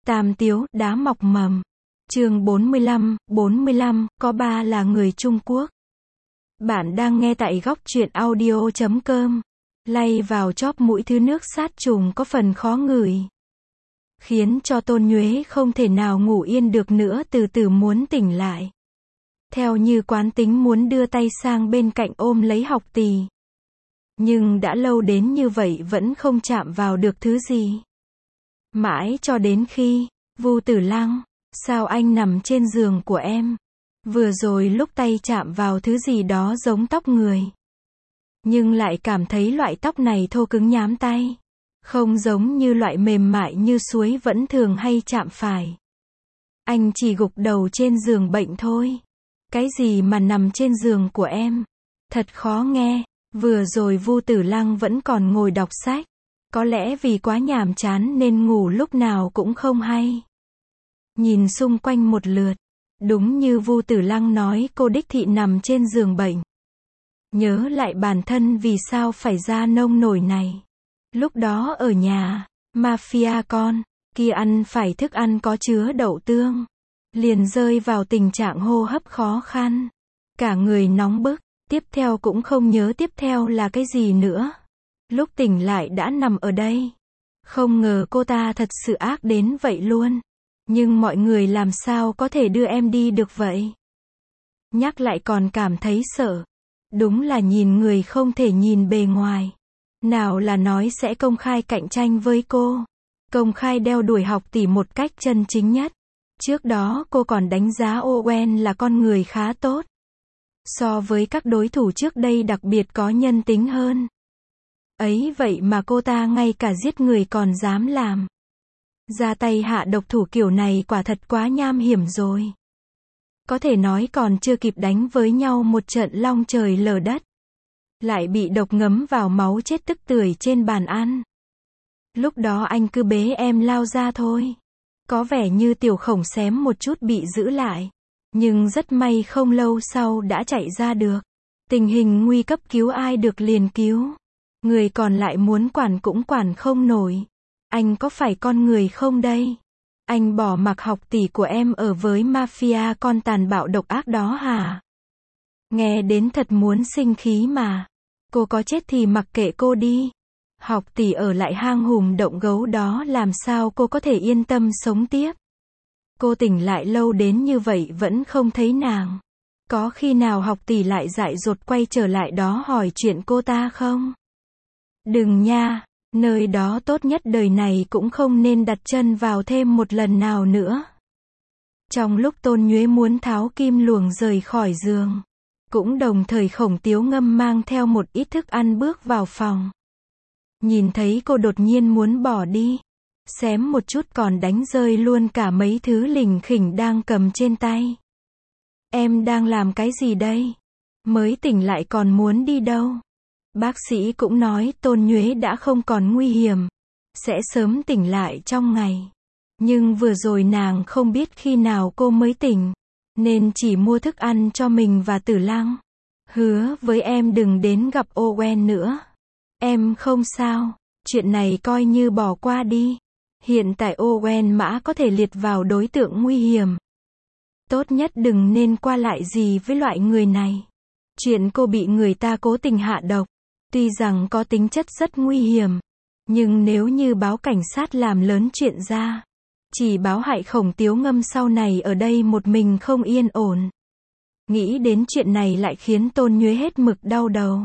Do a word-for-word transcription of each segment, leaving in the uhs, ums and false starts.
Tam Tiếu, đá mọc mầm. Chương bốn mươi lăm, bốn mươi lăm, có ba là người Trung Quốc. Bạn đang nghe tại góc truyện audio chấm com. Lay vào chóp mũi thứ nước sát trùng có phần khó ngửi, khiến cho Tôn Nhuế không thể nào ngủ yên được nữa, từ từ muốn tỉnh lại. Theo như quán tính muốn đưa tay sang bên cạnh ôm lấy Học Tỷ. Nhưng đã lâu đến như vậy vẫn không chạm vào được thứ gì. Mãi cho đến khi, Vu Tử Lăng, sao anh nằm trên giường của em? Vừa rồi lúc tay chạm vào thứ gì đó giống tóc người. Nhưng lại cảm thấy loại tóc này thô cứng nhám tay. Không giống như loại mềm mại như suối vẫn thường hay chạm phải. Anh chỉ gục đầu trên giường bệnh thôi. Cái gì mà nằm trên giường của em? Thật khó nghe. Vừa rồi Vu Tử Lăng vẫn còn ngồi đọc sách. Có lẽ vì quá nhàm chán nên ngủ lúc nào cũng không hay. Nhìn xung quanh một lượt. Đúng như Vu Tử Lăng nói, cô đích thị nằm trên giường bệnh. Nhớ lại bản thân vì sao phải ra nông nổi này. Lúc đó ở nhà, mafia con kia ăn phải thức ăn có chứa đậu tương. Liền rơi vào tình trạng hô hấp khó khăn. Cả người nóng bức. Tiếp theo cũng không nhớ tiếp theo là cái gì nữa. Lúc tỉnh lại đã nằm ở đây. Không ngờ cô ta thật sự ác đến vậy luôn. Nhưng mọi người làm sao có thể đưa em đi được vậy? Nhắc lại còn cảm thấy sợ. Đúng là nhìn người không thể nhìn bề ngoài. Nào là nói sẽ công khai cạnh tranh với cô. Công khai đeo đuổi Học Tỷ một cách chân chính nhất. Trước đó cô còn đánh giá Owen là con người khá tốt. So với các đối thủ trước đây đặc biệt có nhân tính hơn. Ấy vậy mà cô ta ngay cả giết người còn dám làm. Ra tay hạ độc thủ kiểu này quả thật quá nham hiểm rồi. Có thể nói còn chưa kịp đánh với nhau một trận long trời lở đất. Lại bị độc ngấm vào máu chết tức tưởi trên bàn ăn. Lúc đó anh cứ bế em lao ra thôi. Có vẻ như Tiểu Khổng xém một chút bị giữ lại. Nhưng rất may không lâu sau đã chạy ra được. Tình hình nguy cấp cứu ai được liền cứu. Người còn lại muốn quản cũng quản không nổi. Anh có phải con người không đây? Anh bỏ mặc Học Tỷ của em ở với mafia con tàn bạo độc ác đó hả? Nghe đến thật muốn sinh khí mà. Cô có chết thì mặc kệ cô đi. Học Tỷ ở lại hang hùm động gấu đó làm sao cô có thể yên tâm sống tiếp? Cô tỉnh lại lâu đến như vậy vẫn không thấy nàng. Có khi nào Học Tỷ lại dại dột quay trở lại đó hỏi chuyện cô ta không? Đừng nha, nơi đó tốt nhất đời này cũng không nên đặt chân vào thêm một lần nào nữa. Trong lúc Tôn Nhuế muốn tháo kim luồng rời khỏi giường, cũng đồng thời Khổng Tiếu Ngâm mang theo một ít thức ăn bước vào phòng. Nhìn thấy cô đột nhiên muốn bỏ đi. Xém một chút còn đánh rơi luôn cả mấy thứ lỉnh khỉnh đang cầm trên tay. Em đang làm cái gì đây? Mới tỉnh lại còn muốn đi đâu? Bác sĩ cũng nói Tôn Nhuế đã không còn nguy hiểm. Sẽ sớm tỉnh lại trong ngày. Nhưng vừa rồi nàng không biết khi nào cô mới tỉnh. Nên chỉ mua thức ăn cho mình và Tử Lăng. Hứa với em đừng đến gặp Owen nữa. Em không sao. Chuyện này coi như bỏ qua đi. Hiện tại Owen Mã có thể liệt vào đối tượng nguy hiểm. Tốt nhất đừng nên qua lại gì với loại người này. Chuyện cô bị người ta cố tình hạ độc, tuy rằng có tính chất rất nguy hiểm, nhưng nếu như báo cảnh sát làm lớn chuyện ra, chỉ báo hại Khổng Tiếu Ngâm sau này ở đây một mình không yên ổn. Nghĩ đến chuyện này lại khiến Tôn Nhuế hết mực đau đầu.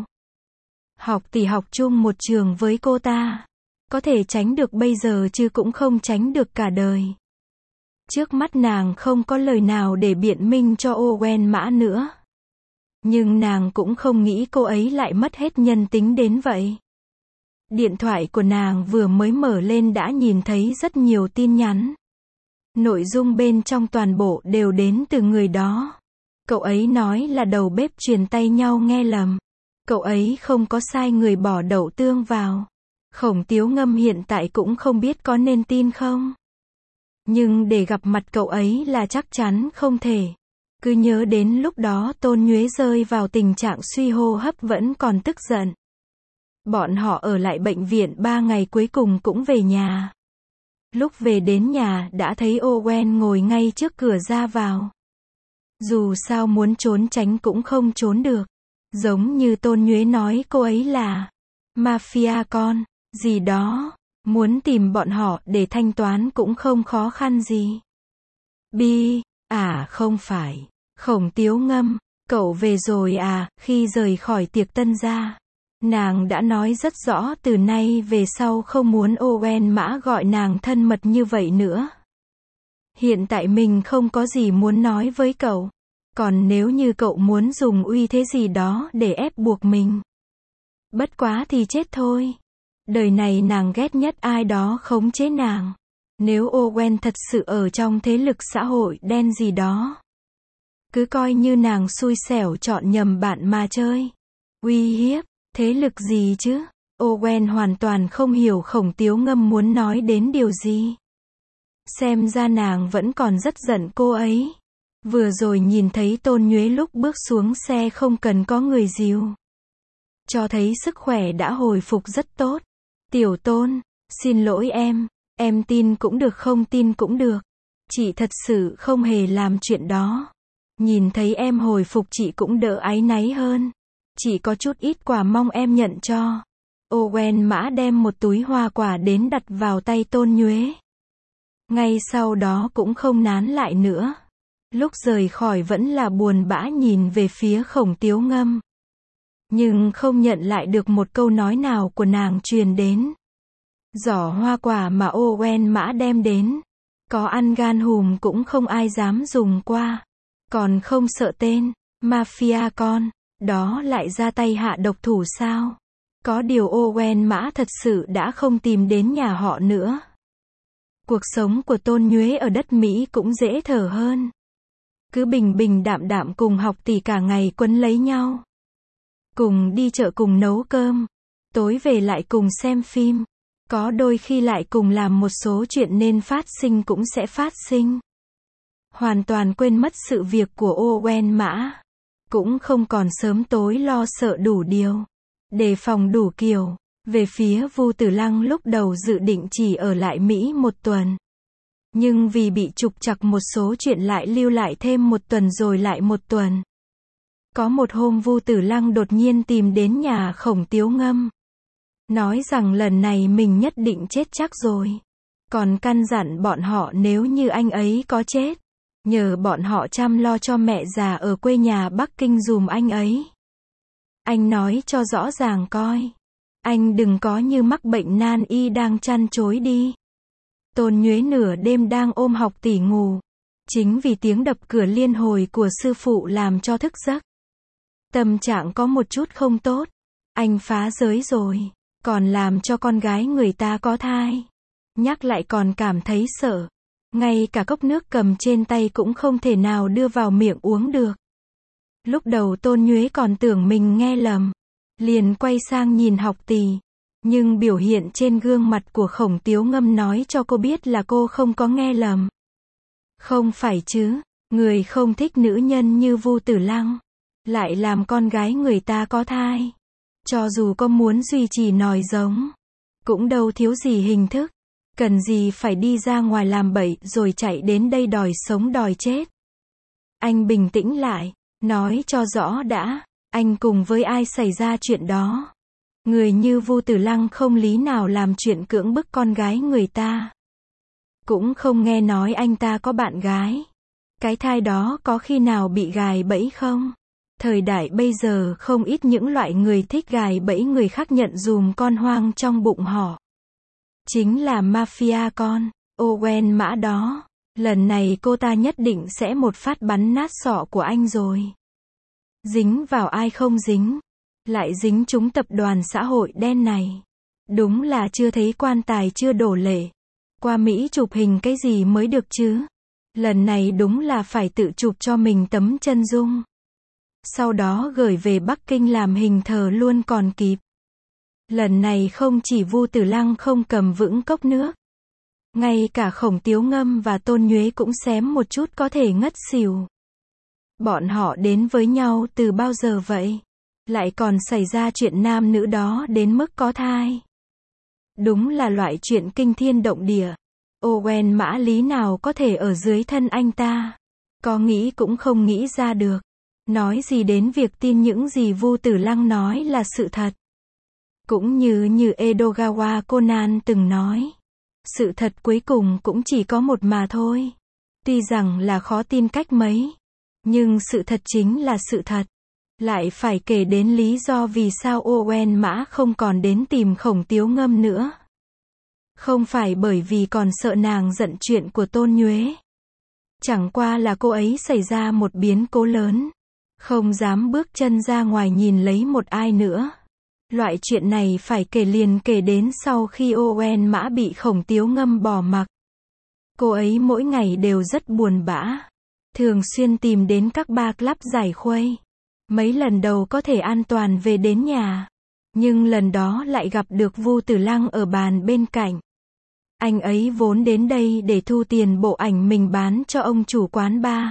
Học Tỷ học chung một trường với cô ta. Có thể tránh được bây giờ chứ cũng không tránh được cả đời. Trước mắt nàng không có lời nào để biện minh cho Owen Mã nữa. Nhưng nàng cũng không nghĩ cô ấy lại mất hết nhân tính đến vậy. Điện thoại của nàng vừa mới mở lên đã nhìn thấy rất nhiều tin nhắn. Nội dung bên trong toàn bộ đều đến từ người đó. Cậu ấy nói là đầu bếp truyền tay nhau nghe lầm. Cậu ấy không có sai người bỏ đậu tương vào. Khổng Tiếu Ngâm hiện tại cũng không biết có nên tin không. Nhưng để gặp mặt cậu ấy là chắc chắn không thể. Cứ nhớ đến lúc đó Tôn Nhuế rơi vào tình trạng suy hô hấp vẫn còn tức giận. Bọn họ ở lại bệnh viện ba ngày cuối cùng cũng về nhà. Lúc về đến nhà đã thấy Owen ngồi ngay trước cửa ra vào. Dù sao muốn trốn tránh cũng không trốn được. Giống như Tôn Nhuế nói cô ấy là mafia con, gì đó. Muốn tìm bọn họ để thanh toán cũng không khó khăn gì. Bi, à không phải. Khổng Tiếu Ngâm, cậu về rồi à, khi rời khỏi tiệc tân gia. Nàng đã nói rất rõ từ nay về sau không muốn Owen Mã gọi nàng thân mật như vậy nữa. Hiện tại mình không có gì muốn nói với cậu. Còn nếu như cậu muốn dùng uy thế gì đó để ép buộc mình. Bất quá thì chết thôi. Đời này nàng ghét nhất ai đó khống chế nàng. Nếu Owen thật sự ở trong thế lực xã hội đen gì đó. Cứ coi như nàng xui xẻo chọn nhầm bạn mà chơi. Uy hiếp, thế lực gì chứ? Owen hoàn toàn không hiểu Khổng Tiếu Ngâm muốn nói đến điều gì. Xem ra nàng vẫn còn rất giận cô ấy. Vừa rồi nhìn thấy Tôn Nhuế lúc bước xuống xe không cần có người dìu. Cho thấy sức khỏe đã hồi phục rất tốt. Tiểu Tôn, xin lỗi em, em tin cũng được không tin cũng được. Chị thật sự không hề làm chuyện đó. Nhìn thấy em hồi phục chị cũng đỡ áy náy hơn. Chị có chút ít quà mong em nhận cho. Owen Mã đem một túi hoa quả đến đặt vào tay Tôn Nhuế. Ngay sau đó cũng không nán lại nữa. Lúc rời khỏi vẫn là buồn bã nhìn về phía Khổng Tiếu Ngâm. Nhưng không nhận lại được một câu nói nào của nàng truyền đến. Giỏ hoa quả mà Owen Mã đem đến. Có ăn gan hùm cũng không ai dám dùng qua. Còn không sợ tên, mafia con, đó lại ra tay hạ độc thủ sao? Có điều Owen Mã thật sự đã không tìm đến nhà họ nữa. Cuộc sống của Tôn Nhuế ở đất Mỹ cũng dễ thở hơn. Cứ bình bình đạm đạm cùng học tỷ cả ngày quấn lấy nhau. Cùng đi chợ cùng nấu cơm. Tối về lại cùng xem phim. Có đôi khi lại cùng làm một số chuyện nên phát sinh cũng sẽ phát sinh. Hoàn toàn quên mất sự việc của Owen Mã. Cũng không còn sớm tối lo sợ đủ điều. Đề phòng đủ kiểu. Về phía Vu Tử Lăng lúc đầu dự định chỉ ở lại Mỹ một tuần. Nhưng vì bị trục trặc một số chuyện lại lưu lại thêm một tuần rồi lại một tuần. Có một hôm Vu Tử Lăng đột nhiên tìm đến nhà Khổng Tiếu Ngâm. Nói rằng lần này mình nhất định chết chắc rồi. Còn căn dặn bọn họ nếu như anh ấy có chết. Nhờ bọn họ chăm lo cho mẹ già ở quê nhà Bắc Kinh dùm anh ấy. Anh nói cho rõ ràng coi. Anh đừng có như mắc bệnh nan y đang chăn chối đi. Tôn Nhuế nửa đêm đang ôm học tỷ ngủ. Chính vì tiếng đập cửa liên hồi của sư phụ làm cho thức giấc. Tâm trạng có một chút không tốt. Anh phá giới rồi. Còn làm cho con gái người ta có thai. Nhắc lại còn cảm thấy sợ. Ngay cả cốc nước cầm trên tay cũng không thể nào đưa vào miệng uống được. Lúc đầu Tôn Nhuế còn tưởng mình nghe lầm. Liền quay sang nhìn học tỷ. Nhưng biểu hiện trên gương mặt của Khổng Tiếu Ngâm nói cho cô biết là cô không có nghe lầm. Không phải chứ, người không thích nữ nhân như Vu Tử Lăng. Lại làm con gái người ta có thai. Cho dù có muốn duy trì nòi giống. Cũng đâu thiếu gì hình thức. Cần gì phải đi ra ngoài làm bậy rồi chạy đến đây đòi sống đòi chết. Anh bình tĩnh lại, nói cho rõ đã, anh cùng với ai xảy ra chuyện đó. Người như Vu Tử Lăng không lý nào làm chuyện cưỡng bức con gái người ta. Cũng không nghe nói anh ta có bạn gái. Cái thai đó có khi nào bị gài bẫy không? Thời đại bây giờ không ít những loại người thích gài bẫy người khác nhận dùm con hoang trong bụng họ. Chính là mafia con, Owen Mã đó. Lần này cô ta nhất định sẽ một phát bắn nát sọ của anh rồi. Dính vào ai không dính. Lại dính chúng tập đoàn xã hội đen này. Đúng là chưa thấy quan tài chưa đổ lệ. Qua Mỹ chụp hình cái gì mới được chứ. Lần này đúng là phải tự chụp cho mình tấm chân dung. Sau đó gửi về Bắc Kinh làm hình thờ luôn còn kịp. Lần này không chỉ Vu Tử Lăng không cầm vững cốc nước. Ngay cả Khổng Tiếu Ngâm và Tôn Nhuế cũng xém một chút có thể ngất xỉu. Bọn họ đến với nhau từ bao giờ vậy? Lại còn xảy ra chuyện nam nữ đó đến mức có thai. Đúng là loại chuyện kinh thiên động địa. Owen Mã lý nào có thể ở dưới thân anh ta. Có nghĩ cũng không nghĩ ra được. Nói gì đến việc tin những gì Vu Tử Lăng nói là sự thật. Cũng như như Edogawa Conan từng nói. Sự thật cuối cùng cũng chỉ có một mà thôi. Tuy rằng là khó tin cách mấy. Nhưng sự thật chính là sự thật. Lại phải kể đến lý do vì sao Owen Mã không còn đến tìm Khổng Tiếu Ngâm nữa. Không phải bởi vì còn sợ nàng giận chuyện của Tôn Nhuế. Chẳng qua là cô ấy xảy ra một biến cố lớn. Không dám bước chân ra ngoài nhìn lấy một ai nữa. Loại chuyện này phải kể liền kể đến sau khi Owen Mã bị Khổng Tiếu Ngâm bỏ mặc. Cô ấy mỗi ngày đều rất buồn bã. Thường xuyên tìm đến các bar club giải khuây. Mấy lần đầu có thể an toàn về đến nhà. Nhưng lần đó lại gặp được Vu Tử Lăng ở bàn bên cạnh. Anh ấy vốn đến đây để thu tiền bộ ảnh mình bán cho ông chủ quán bar.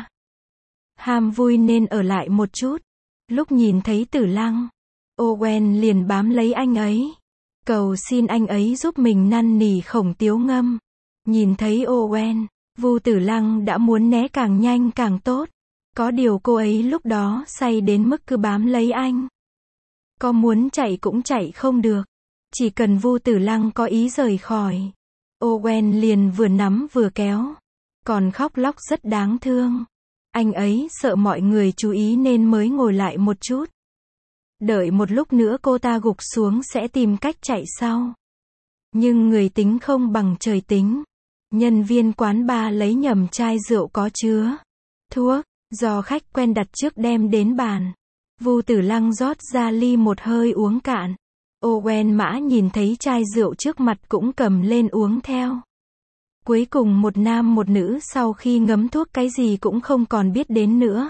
Ham vui nên ở lại một chút. Lúc nhìn thấy Tử Lăng, Owen liền bám lấy anh ấy. Cầu xin anh ấy giúp mình năn nỉ Khổng Tiếu Ngâm. Nhìn thấy Owen, Vu Tử Lăng đã muốn né càng nhanh càng tốt. Có điều cô ấy lúc đó say đến mức cứ bám lấy anh. Có muốn chạy cũng chạy không được. Chỉ cần Vu Tử Lăng có ý rời khỏi. Owen liền vừa nắm vừa kéo. Còn khóc lóc rất đáng thương. Anh ấy sợ mọi người chú ý nên mới ngồi lại một chút. Đợi một lúc nữa cô ta gục xuống sẽ tìm cách chạy sau. Nhưng người tính không bằng trời tính. Nhân viên quán bar lấy nhầm chai rượu có chứa thuốc, do khách quen đặt trước đem đến bàn. Vu Tử Lăng rót ra ly một hơi uống cạn. Owen Mã nhìn thấy chai rượu trước mặt cũng cầm lên uống theo. Cuối cùng một nam một nữ sau khi ngấm thuốc cái gì cũng không còn biết đến nữa.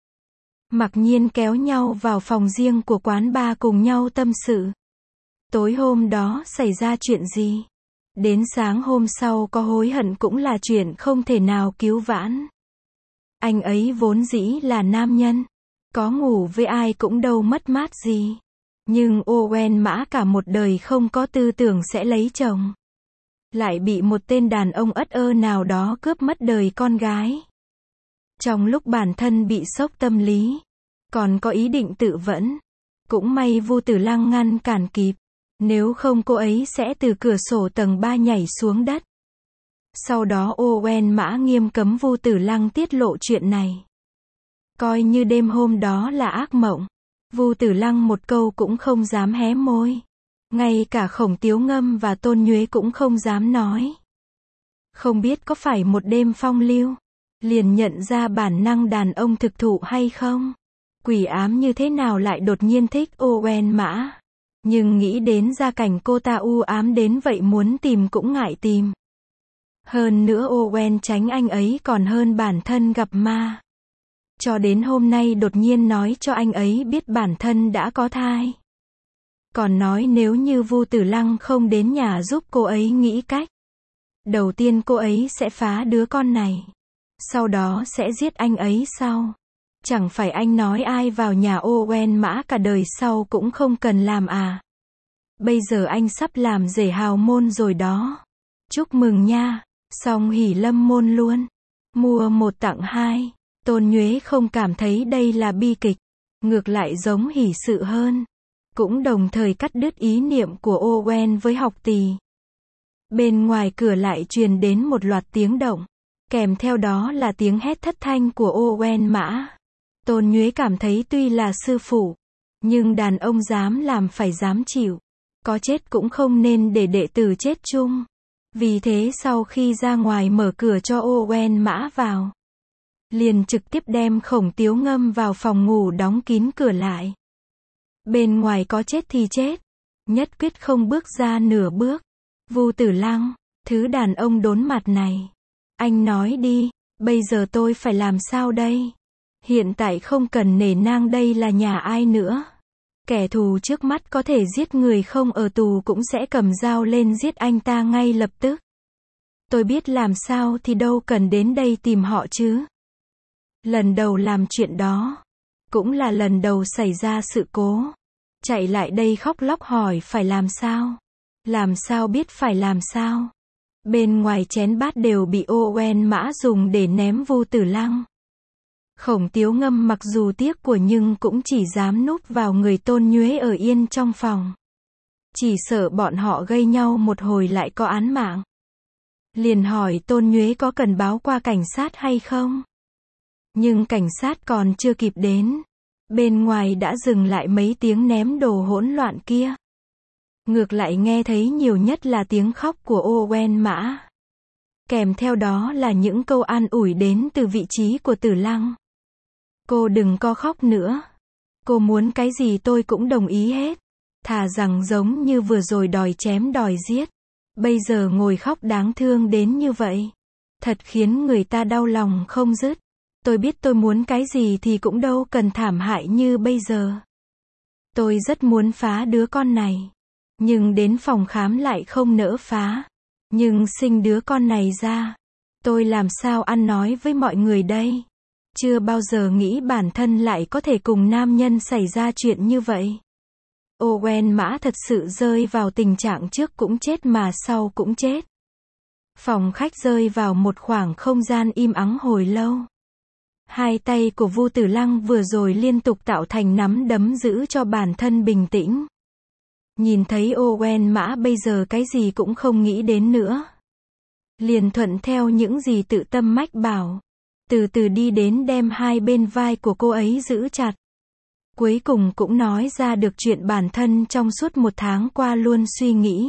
Mặc nhiên kéo nhau vào phòng riêng của quán bar cùng nhau tâm sự. Tối hôm đó xảy ra chuyện gì? Đến sáng hôm sau có hối hận cũng là chuyện không thể nào cứu vãn. Anh ấy vốn dĩ là nam nhân. Có ngủ với ai cũng đâu mất mát gì. Nhưng Owen Mã cả một đời không có tư tưởng sẽ lấy chồng. Lại bị một tên đàn ông ất ơ nào đó cướp mất đời con gái. Trong lúc bản thân bị sốc tâm lý, còn có ý định tự vẫn. Cũng may Vu Tử Lăng ngăn cản kịp. Nếu không cô ấy sẽ từ cửa sổ tầng ba nhảy xuống đất. Sau đó Owen Mã nghiêm cấm Vu Tử Lăng tiết lộ chuyện này. Coi như đêm hôm đó là ác mộng. Vu Tử Lăng một câu cũng không dám hé môi. Ngay cả Khổng Tiếu Ngâm và Tôn Nhuế cũng không dám nói. Không biết có phải một đêm phong lưu, liền nhận ra bản năng đàn ông thực thụ hay không? Quỷ ám như thế nào lại đột nhiên thích Owen Mã? Nhưng nghĩ đến gia cảnh cô ta u ám đến vậy muốn tìm cũng ngại tìm. Hơn nữa Owen tránh anh ấy còn hơn bản thân gặp ma. Cho đến hôm nay đột nhiên nói cho anh ấy biết bản thân đã có thai. Còn nói nếu như Vu Tử Lăng không đến nhà giúp cô ấy nghĩ cách. Đầu tiên cô ấy sẽ phá đứa con này. Sau đó sẽ giết anh ấy sau. Chẳng phải anh nói ai vào nhà Owen Mã cả đời sau cũng không cần làm à. Bây giờ anh sắp làm rể hào môn rồi đó. Chúc mừng nha. Xong hỉ lâm môn luôn. Mua một tặng hai. Tôn Nhuế không cảm thấy đây là bi kịch. Ngược lại giống hỉ sự hơn. Cũng đồng thời cắt đứt ý niệm của Owen với học tỳ. Bên ngoài cửa lại truyền đến một loạt tiếng động. Kèm theo đó là tiếng hét thất thanh của Owen Mã. Tôn Nhuế cảm thấy tuy là sư phụ, nhưng đàn ông dám làm phải dám chịu. Có chết cũng không nên để đệ tử chết chung. Vì thế sau khi ra ngoài mở cửa cho Owen Mã vào, liền trực tiếp đem Khổng Tiếu Ngâm vào phòng ngủ đóng kín cửa lại. Bên ngoài có chết thì chết. Nhất quyết không bước ra nửa bước. Vu Tử Lăng, thứ đàn ông đốn mặt này. Anh nói đi, bây giờ tôi phải làm sao đây? Hiện tại không cần nể nang đây là nhà ai nữa. Kẻ thù trước mắt có thể giết người không ở tù cũng sẽ cầm dao lên giết anh ta ngay lập tức. Tôi biết làm sao thì đâu cần đến đây tìm họ chứ. Lần đầu làm chuyện đó, cũng là lần đầu xảy ra sự cố. Chạy lại đây khóc lóc hỏi phải làm sao. Làm sao biết phải làm sao. Bên ngoài chén bát đều bị Owen Mã dùng để ném Vu Tử Lăng. Khổng Tiếu Ngâm mặc dù tiếc của nhưng cũng chỉ dám núp vào người Tôn Nhuế ở yên trong phòng. Chỉ sợ bọn họ gây nhau một hồi lại có án mạng. Liền hỏi Tôn Nhuế có cần báo qua cảnh sát hay không? Nhưng cảnh sát còn chưa kịp đến. Bên ngoài đã dừng lại mấy tiếng ném đồ hỗn loạn kia. Ngược lại nghe thấy nhiều nhất là tiếng khóc của Owen Mã. Kèm theo đó là những câu an ủi đến từ vị trí của Tử Lăng. Cô đừng có khóc nữa. Cô muốn cái gì tôi cũng đồng ý hết. Thà rằng giống như vừa rồi đòi chém đòi giết. Bây giờ ngồi khóc đáng thương đến như vậy. Thật khiến người ta đau lòng không dứt. Tôi biết tôi muốn cái gì thì cũng đâu cần thảm hại như bây giờ. Tôi rất muốn phá đứa con này. Nhưng đến phòng khám lại không nỡ phá. Nhưng sinh đứa con này ra. Tôi làm sao ăn nói với mọi người đây? Chưa bao giờ nghĩ bản thân lại có thể cùng nam nhân xảy ra chuyện như vậy. Owen Mã thật sự rơi vào tình trạng trước cũng chết mà sau cũng chết. Phòng khách rơi vào một khoảng không gian im ắng hồi lâu. Hai tay của Vu Tử Lăng vừa rồi liên tục tạo thành nắm đấm giữ cho bản thân bình tĩnh. Nhìn thấy Owen Mã bây giờ cái gì cũng không nghĩ đến nữa. Liền thuận theo những gì tự tâm mách bảo. Từ từ đi đến đem hai bên vai của cô ấy giữ chặt. Cuối cùng cũng nói ra được chuyện bản thân trong suốt một tháng qua luôn suy nghĩ.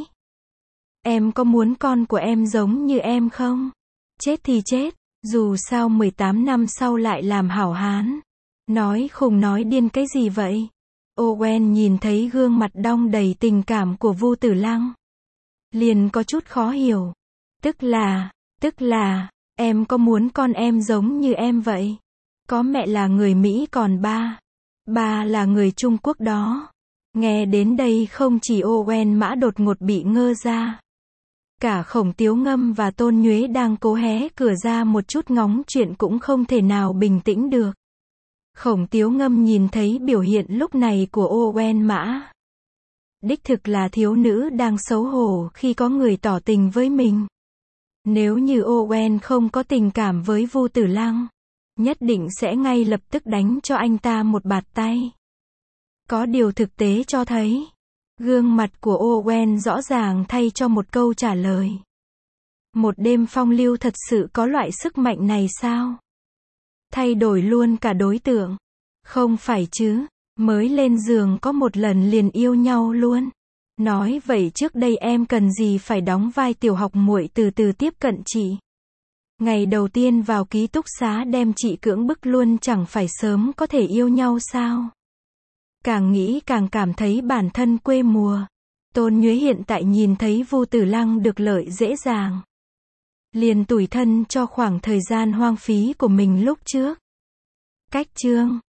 Em có muốn con của em giống như em không? Chết thì chết, dù sao mười tám năm sau lại làm hảo hán. Nói khùng nói điên cái gì vậy? Owen nhìn thấy gương mặt đong đầy tình cảm của Vu Tử Lăng. Liền có chút khó hiểu. Tức là, tức là, em có muốn con em giống như em vậy? Có mẹ là người Mỹ còn ba. Ba là người Trung Quốc đó. Nghe đến đây không chỉ Owen Mã đột ngột bị ngơ ra. Cả Khổng Tiếu Ngâm và Tôn Nhuế đang cố hé cửa ra một chút ngóng chuyện cũng không thể nào bình tĩnh được. Khổng Tiếu Ngâm nhìn thấy biểu hiện lúc này của Owen Mã. Đích thực là thiếu nữ đang xấu hổ khi có người tỏ tình với mình. Nếu như Owen không có tình cảm với Vu Tử Lăng, nhất định sẽ ngay lập tức đánh cho anh ta một bạt tay. Có điều thực tế cho thấy, gương mặt của Owen rõ ràng thay cho một câu trả lời. Một đêm phong lưu thật sự có loại sức mạnh này sao? Thay đổi luôn cả đối tượng. Không phải chứ, mới lên giường có một lần liền yêu nhau luôn. Nói vậy trước đây em cần gì phải đóng vai tiểu học muội từ từ tiếp cận chị. Ngày đầu tiên vào ký túc xá đem chị cưỡng bức luôn chẳng phải sớm có thể yêu nhau sao? Càng nghĩ càng cảm thấy bản thân quê mùa. Tôn Nhuế hiện tại nhìn thấy Vu Tử Lăng được lợi dễ dàng. Liền tủi thân cho khoảng thời gian hoang phí của mình lúc trước. Cách chương